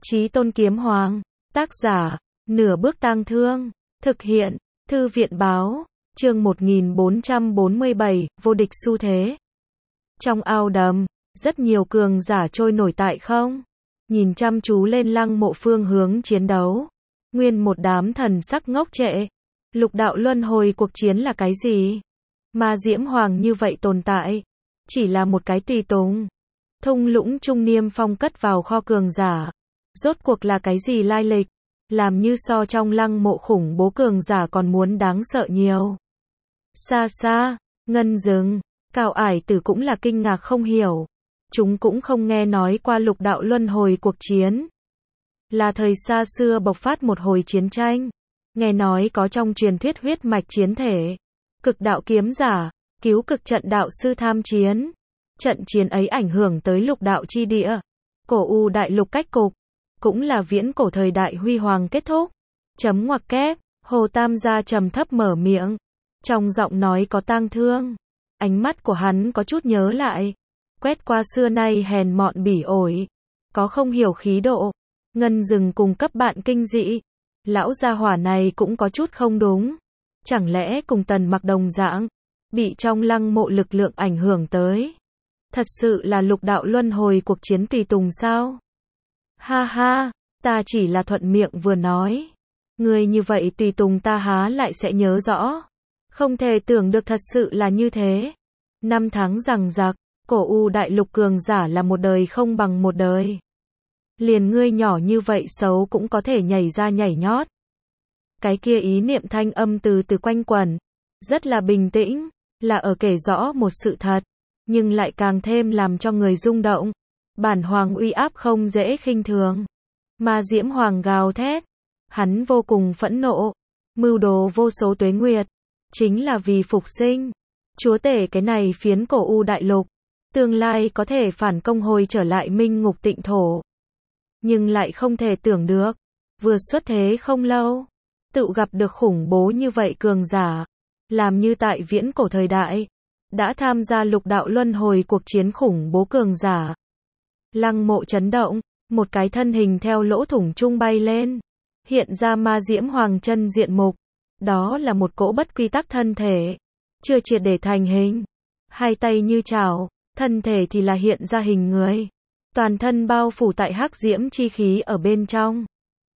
Chí Tôn Kiếm Hoàng. Tác giả, Nửa Bước Tang Thương. Thực hiện, Thư viện Báo. Chương 1447, vô địch xu thế. Trong ao đầm, rất nhiều cường giả trôi nổi tại không. Nhìn chăm chú lên Lăng Mộ phương hướng chiến đấu. Nguyên một đám thần sắc ngốc trệ. Lục đạo luân hồi cuộc chiến là cái gì? Ma Diễm Hoàng như vậy tồn tại. Chỉ là một cái tùy tùng. Thung lũng trung niêm phong cất vào kho cường giả. Rốt cuộc là cái gì lai lịch? Làm như so trong Lăng Mộ khủng bố cường giả còn muốn đáng sợ nhiều. Xa xa, ngân rừng, Cao Ải Tử cũng là kinh ngạc không hiểu. Chúng cũng không nghe nói qua lục đạo luân hồi cuộc chiến. Là thời xa xưa bộc phát một hồi chiến tranh. Nghe nói có trong truyền thuyết huyết mạch chiến thể. Cực đạo kiếm giả, cứu cực trận đạo sư tham chiến. Trận chiến ấy ảnh hưởng tới lục đạo chi địa. Cổ U đại lục cách cục. Cũng là viễn cổ thời đại huy hoàng kết thúc. Chấm ngoặc kép, Hồ Tam gia trầm thấp mở miệng. Trong giọng nói có tang thương. Ánh mắt của hắn có chút nhớ lại. Quét qua xưa nay hèn mọn bỉ ổi. Có không hiểu khí độ. Ngân rừng cùng cấp bạn kinh dị. Lão gia hỏa này cũng có chút không đúng. Chẳng lẽ cùng Tần Mặc đồng dạng. Bị trong Lăng Mộ lực lượng ảnh hưởng tới. Thật sự là lục đạo luân hồi cuộc chiến tùy tùng sao? Ha ha, ta chỉ là thuận miệng vừa nói. Người như vậy tùy tùng ta há lại sẽ nhớ rõ. Không thể tưởng được thật sự là như thế. Năm tháng rằng rạc, cổ U đại lục cường giả là một đời không bằng một đời. Liền ngươi nhỏ như vậy xấu cũng có thể nhảy ra nhảy nhót. Cái kia ý niệm thanh âm từ từ quanh quẩn. Rất là bình tĩnh, là ở kể rõ một sự thật. Nhưng lại càng thêm làm cho người rung động. Bản hoàng uy áp không dễ khinh thường. Ma Diễm Hoàng gào thét. Hắn vô cùng phẫn nộ. Mưu đồ vô số tuế nguyệt. Chính là vì phục sinh. Chúa tể cái này phiến cổ U đại lục. Tương lai có thể phản công hồi trở lại minh ngục tịnh thổ. Nhưng lại không thể tưởng được. Vừa xuất thế không lâu. Tự gặp được khủng bố như vậy cường giả. Làm như tại viễn cổ thời đại. Đã tham gia lục đạo luân hồi cuộc chiến khủng bố cường giả. Lăng Mộ chấn động, một cái thân hình theo lỗ thủng trung bay lên. Hiện ra Ma Diễm Hoàng chân diện mục. Đó là một cỗ bất quy tắc thân thể. Chưa triệt để thành hình. Hai tay như chảo, thân thể thì là hiện ra hình người. Toàn thân bao phủ tại hắc diễm chi khí ở bên trong.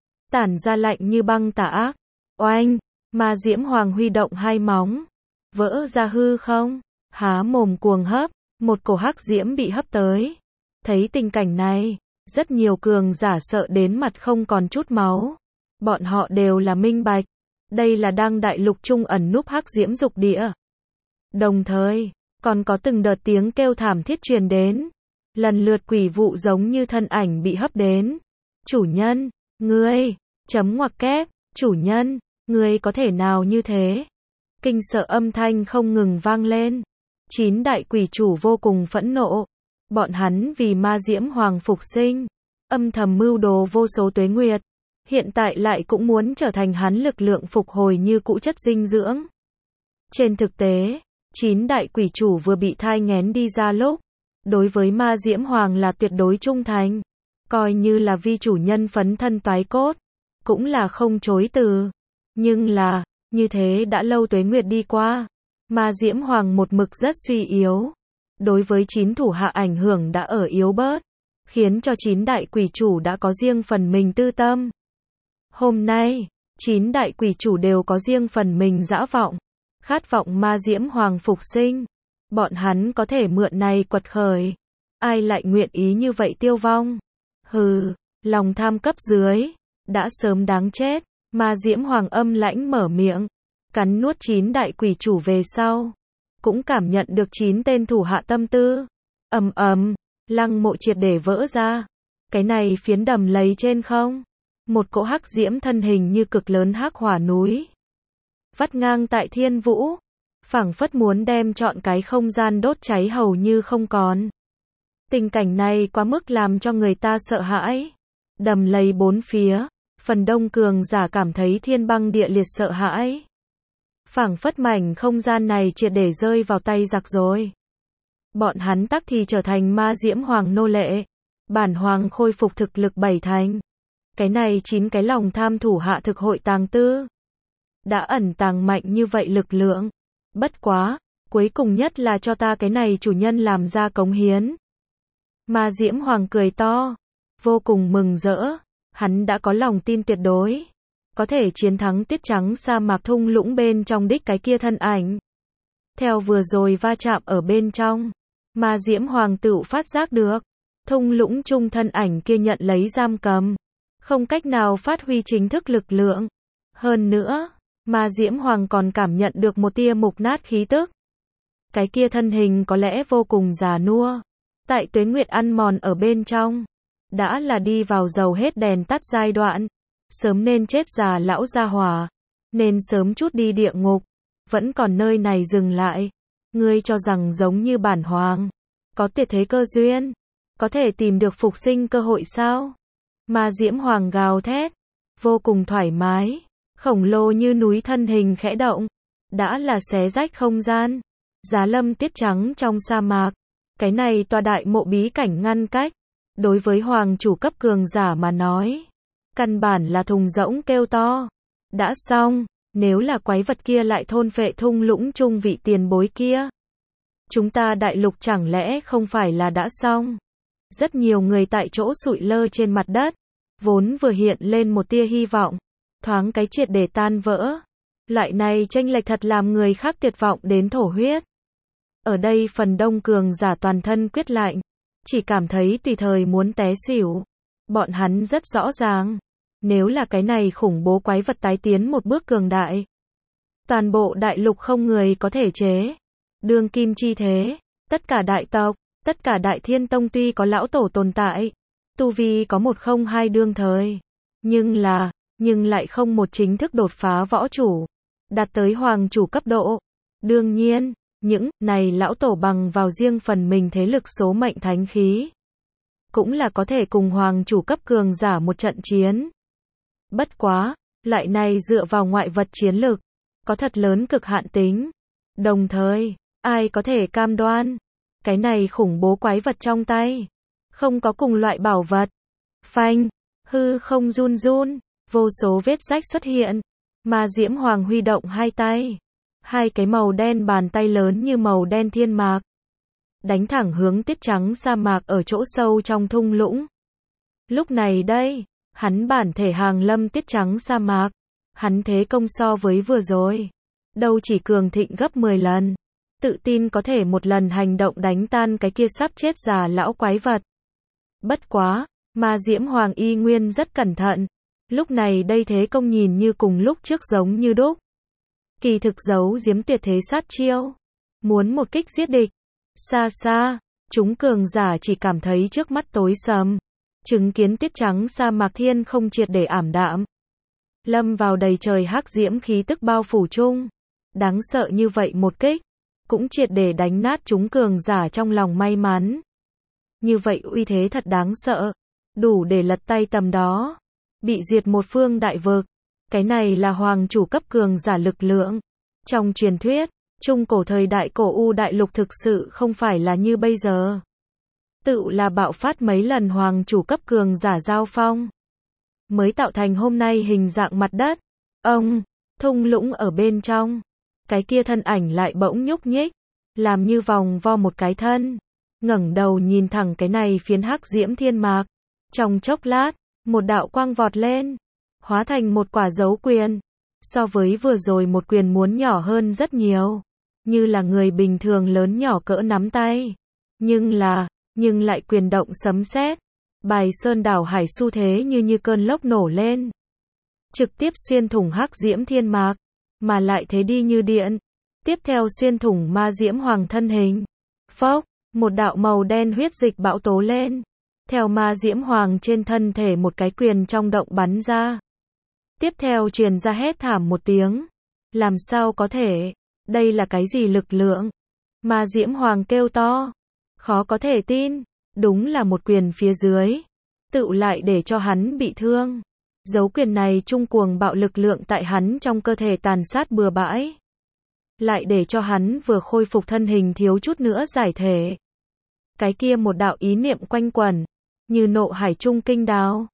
Tản ra lạnh như băng tà ác. Oanh, Ma Diễm Hoàng huy động hai móng. Vỡ ra hư không. Há mồm cuồng hấp, một cổ hắc diễm bị hấp tới. Thấy tình cảnh này, rất nhiều cường giả sợ đến mặt không còn chút máu. Bọn họ đều là minh bạch. Đây là đang đại lục trung ẩn núp hắc diễm dục địa. Đồng thời, còn có từng đợt tiếng kêu thảm thiết truyền đến. Lần lượt quỷ vụ giống như thân ảnh bị hấp đến. Chủ nhân, ngươi, chấm ngoặc kép, chủ nhân, ngươi có thể nào như thế? Kinh sợ âm thanh không ngừng vang lên. 9 đại quỷ chủ vô cùng phẫn nộ. Bọn hắn vì Ma Diễm Hoàng phục sinh, âm thầm mưu đồ vô số tuế nguyệt. Hiện tại lại cũng muốn trở thành hắn lực lượng phục hồi như cũ chất dinh dưỡng. Trên thực tế, 9 đại quỷ chủ vừa bị thai nghén đi ra lúc, đối với Ma Diễm Hoàng là tuyệt đối trung thành. Coi như là vi chủ nhân phấn thân toái cốt, cũng là không chối từ. Nhưng là, như thế đã lâu tuế nguyệt đi qua. Ma Diễm Hoàng một mực rất suy yếu. Đối với 9 thủ hạ ảnh hưởng đã ở yếu bớt. Khiến cho 9 đại quỷ chủ đã có riêng phần mình tư tâm. Hôm nay, 9 đại quỷ chủ đều có riêng phần mình dã vọng. Khát vọng Ma Diễm Hoàng phục sinh. Bọn hắn có thể mượn này quật khởi. Ai lại nguyện ý như vậy tiêu vong? Hừ, lòng tham cấp dưới. Đã sớm đáng chết. Ma Diễm Hoàng âm lãnh mở miệng. Cắn nuốt 9 đại quỷ chủ về sau. Cũng cảm nhận được 9 tên thủ hạ tâm tư. Ầm ầm, Lăng Mộ triệt để vỡ ra. Cái này phiến đầm lầy trên không. Một cỗ hắc diễm thân hình như cực lớn hắc hỏa núi. Vắt ngang tại thiên vũ. Phảng phất muốn đem trọn cái không gian đốt cháy hầu như không còn. Tình cảnh này quá mức làm cho người ta sợ hãi. Đầm lầy bốn phía. Phần đông cường giả cảm thấy thiên băng địa liệt sợ hãi. Phảng phất mảnh không gian này triệt để rơi vào tay giặc rồi. Bọn hắn tắc thì trở thành Ma Diễm Hoàng nô lệ. Bản hoàng khôi phục thực lực 7 thành. Cái này 9 cái lòng tham thủ hạ thực hội tàng tư. Đã ẩn tàng mạnh như vậy lực lượng. Bất quá, cuối cùng nhất là cho ta cái này chủ nhân làm ra cống hiến. Ma Diễm Hoàng cười to, vô cùng mừng rỡ, hắn đã có lòng tin tuyệt đối, có thể chiến thắng Tuyết Trắng sa mạc thung lũng bên trong đích cái kia thân ảnh. Theo vừa rồi va chạm ở bên trong, Ma Diễm Hoàng tự phát giác được, thung lũng chung thân ảnh kia nhận lấy giam cầm, không cách nào phát huy chính thức lực lượng. Hơn nữa, Ma Diễm Hoàng còn cảm nhận được một tia mục nát khí tức. Cái kia thân hình có lẽ vô cùng già nua, tại tuế nguyệt ăn mòn ở bên trong, đã là đi vào dầu hết đèn tắt giai đoạn, sớm nên chết già lão gia hỏa, nên sớm chút đi địa ngục, vẫn còn nơi này dừng lại. Ngươi cho rằng giống như bản hoàng, có tuyệt thế cơ duyên, có thể tìm được phục sinh cơ hội sao? Ma Diễm Hoàng gào thét, vô cùng thoải mái, khổng lồ như núi thân hình khẽ động, đã là xé rách không gian. Giá Lâm Tuyết Trắng trong sa mạc, cái này tòa đại mộ bí cảnh ngăn cách, đối với hoàng chủ cấp cường giả mà nói, căn bản là thùng rỗng kêu to. Đã xong, nếu là quái vật kia lại thôn phệ thung lũng chung vị tiền bối kia, chúng ta đại lục chẳng lẽ không phải là đã xong? Rất nhiều người tại chỗ sụi lơ trên mặt đất, vốn vừa hiện lên một tia hy vọng, thoáng cái triệt để tan vỡ. Loại này chênh lệch thật làm người khác tuyệt vọng đến thổ huyết. Ở đây phần đông cường giả toàn thân quyết lạnh, chỉ cảm thấy tùy thời muốn té xỉu. Bọn hắn rất rõ ràng, nếu là cái này khủng bố quái vật tái tiến một bước cường đại, toàn bộ đại lục không người có thể chế. Đương kim chi thế, tất cả đại tộc, tất cả đại thiên tông tuy có lão tổ tồn tại, tu vi có 102 đương thời, nhưng lại không một chính thức đột phá võ chủ, đạt tới hoàng chủ cấp độ. Đương nhiên, những này lão tổ bằng vào riêng phần mình thế lực số mệnh thánh khí, cũng là có thể cùng hoàng chủ cấp cường giả một trận chiến. Bất quá, loại này dựa vào ngoại vật chiến lực, có thật lớn cực hạn tính. Đồng thời, ai có thể cam đoan, cái này khủng bố quái vật trong tay, không có cùng loại bảo vật. Phanh, hư không run run, vô số vết rách xuất hiện. Ma Diễm Hoàng huy động hai tay, hai cái màu đen bàn tay lớn như màu đen thiên mạc, đánh thẳng hướng Tuyết Trắng sa mạc ở chỗ sâu trong thung lũng. Lúc này đây, hắn bản thể hàng lâm Tuyết Trắng sa mạc, hắn thế công so với vừa rồi, đâu chỉ cường thịnh gấp 10 lần, tự tin có thể một lần hành động đánh tan cái kia sắp chết già lão quái vật. Bất quá, Ma Diễm Hoàng y nguyên rất cẩn thận, lúc này đây thế công nhìn như cùng lúc trước giống như đúc. Kỳ thực giấu giếm tuyệt thế sát chiêu, muốn một kích giết địch. Xa xa, chúng cường giả chỉ cảm thấy trước mắt tối sầm, chứng kiến Tuyết Trắng sa mạc thiên không triệt để ảm đạm, lâm vào đầy trời hắc diễm khí tức bao phủ chung. Đáng sợ như vậy một kích, cũng triệt để đánh nát chúng cường giả trong lòng may mắn. Như vậy uy thế thật đáng sợ, đủ để lật tay tầm đó, bị diệt một phương đại vực. Cái này là hoàng chủ cấp cường giả lực lượng. Trong truyền thuyết, trung cổ thời đại cổ U đại lục thực sự không phải là như bây giờ. Tự là bạo phát mấy lần hoàng chủ cấp cường giả giao phong, mới tạo thành hôm nay hình dạng mặt đất. Ông, thung lũng ở bên trong, cái kia thân ảnh lại bỗng nhúc nhích, làm như vòng vo một cái thân, ngẩng đầu nhìn thẳng cái này phiến hắc diễm thiên mạc. Trong chốc lát, một đạo quang vọt lên, hóa thành một quả dấu quyền, so với vừa rồi một quyền muốn nhỏ hơn rất nhiều, như là người bình thường lớn nhỏ cỡ nắm tay, nhưng lại quyền động sấm sét, bài sơn đảo hải xu thế như cơn lốc nổ lên, trực tiếp xuyên thủng hắc diễm thiên mạc, mà lại thế đi như điện, tiếp theo xuyên thủng Ma Diễm Hoàng thân hình. Phốc, một đạo màu đen huyết dịch bão tố lên, theo Ma Diễm Hoàng trên thân thể một cái quyền trong động bắn ra. Tiếp theo truyền ra hét thảm một tiếng. Làm sao có thể? Đây là cái gì lực lượng? Ma Diễm Hoàng kêu to. Khó có thể tin. Đúng là một quyền phía dưới, tự lại để cho hắn bị thương. Dấu quyền này trung cuồng bạo lực lượng tại hắn trong cơ thể tàn sát bừa bãi, lại để cho hắn vừa khôi phục thân hình thiếu chút nữa giải thể. Cái kia một đạo ý niệm quanh quẩn, như nộ hải trung kinh đào.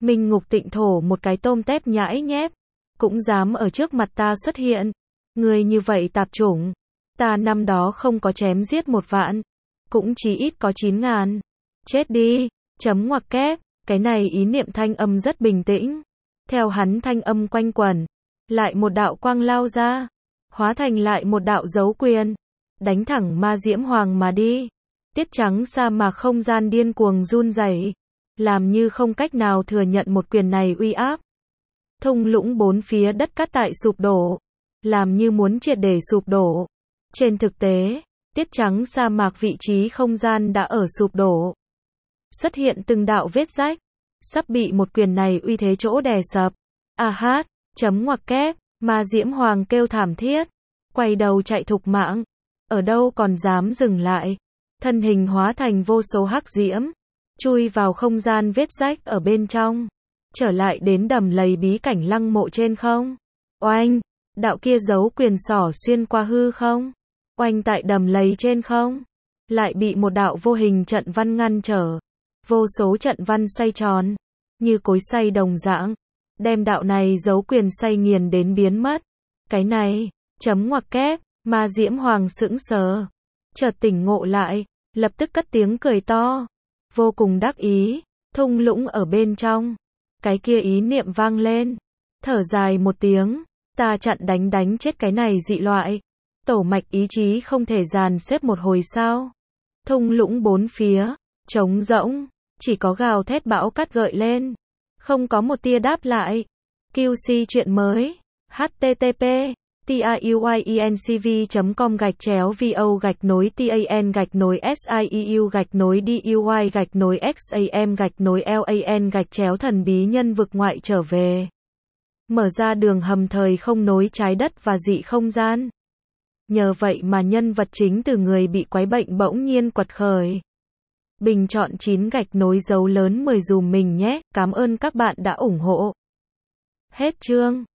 Minh Ngục Tịnh thổ một cái tôm tép nhãi nhép, cũng dám ở trước mặt ta xuất hiện. Người như vậy tạp chủng, ta năm đó không có chém giết 1 vạn, cũng chỉ ít có 9.000. Chết đi, chấm ngoặc kép, cái này ý niệm thanh âm rất bình tĩnh. Theo hắn thanh âm quanh quẩn, lại một đạo quang lao ra, hóa thành lại một đạo dấu quyền, đánh thẳng Ma Diễm Hoàng mà đi. Tiết trắng sa mạc không gian điên cuồng run rẩy, làm như không cách nào thừa nhận một quyền này uy áp. Thung lũng bốn phía đất cát tại sụp đổ, làm như muốn triệt để sụp đổ. Trên thực tế, tiết trắng sa mạc vị trí không gian đã ở sụp đổ. Xuất hiện từng đạo vết rách, sắp bị một quyền này uy thế chỗ đè sập. A hát, chấm ngoặc kép, Ma Diễm Hoàng kêu thảm thiết, quay đầu chạy thục mạng, ở đâu còn dám dừng lại. Thân hình hóa thành vô số hắc diễm, chui vào không gian vết rách ở bên trong, trở lại đến đầm lầy bí cảnh lăng mộ trên không. Oanh, đạo kia giấu quyền xỏ xuyên qua hư không. Oanh tại đầm lầy trên không, lại bị một đạo vô hình trận văn ngăn trở. Vô số trận văn xoay tròn, như cối xay đồng dạng, đem đạo này giấu quyền xay nghiền đến biến mất. Cái này, chấm ngoặc kép, Ma Diễm Hoàng sững sờ, chợt tỉnh ngộ lại, lập tức cất tiếng cười to, vô cùng đắc ý. Thung lũng ở bên trong, cái kia ý niệm vang lên, thở dài một tiếng, ta chặn đánh chết cái này dị loại. Tổ mạch ý chí không thể dàn xếp một hồi sao? Thung lũng bốn phía, trống rỗng, chỉ có gào thét bão cát gợi lên, không có một tia đáp lại. QC chuyện mới, http tiuyien.com/vo-sieu-duy-xam-lan-thần bí nhân vực ngoại trở về. Mở ra đường hầm thời không nối trái đất và dị không gian. Nhờ vậy mà nhân vật chính từ người bị quái bệnh bỗng nhiên quật khởi. Bình chọn 9 gạch nối dấu lớn 10 dùm mình nhé, cảm ơn các bạn đã ủng hộ. Hết chương.